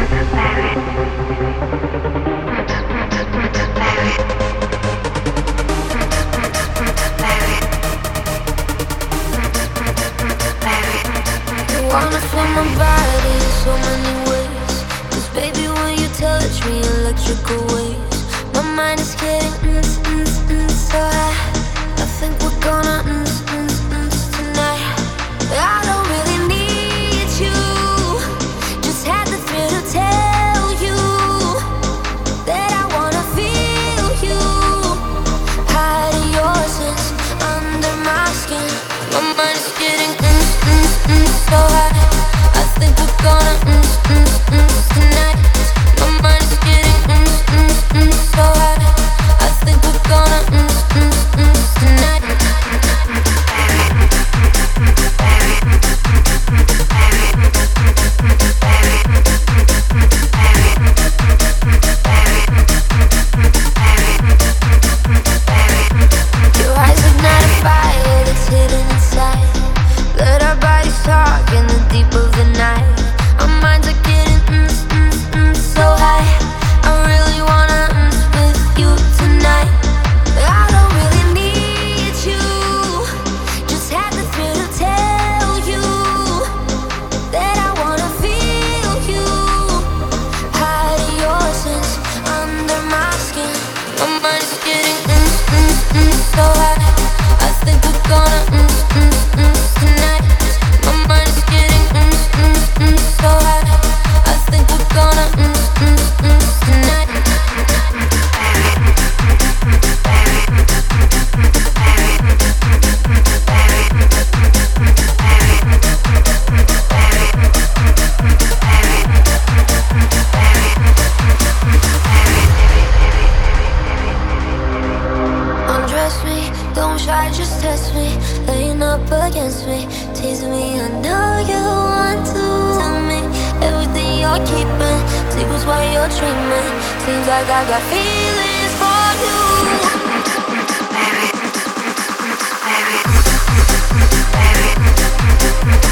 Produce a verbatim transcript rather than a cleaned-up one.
Wanna feel my body in so many ways. 'Cause baby, when you touch me, electrical waves. My mind is getting mm, mm, mm, so high. I think we're gonna mm, mm, mm, tonight. I don't really need you. Just had the thrill to tell you that I wanna feel you. Hide your sense under my skin. My mind is getting mm, mm, mm, so high. I think we're gonna mm, mm, mm, tonight. My mind is getting mm, mm, mm, so high. I think we're gonna mm, mm, mm, tonight. Your eyes ignite a fire that's hidden inside. Let our bodies talk in the deep of the night. Our minds are getting mm, mm, mm, so high. I really wanna mm, with you tonight. I don't really need you. Just had the thrill to tell you that I wanna feel you. Hide your sense under my skin. My mind is getting mm, mm, mm, so high. I think we're gonna mm, mm, mm, tonight. My mind is getting mm, mm, mm, so high. I think we're gonna mm, mm, mm, tonight. Undress me, don't try, just test me. Laying up against me, teasing me. I know you want to tell me everything you're keeping. Secrets while you're dreaming. Seems like I got feelings for you. Baby, baby, baby.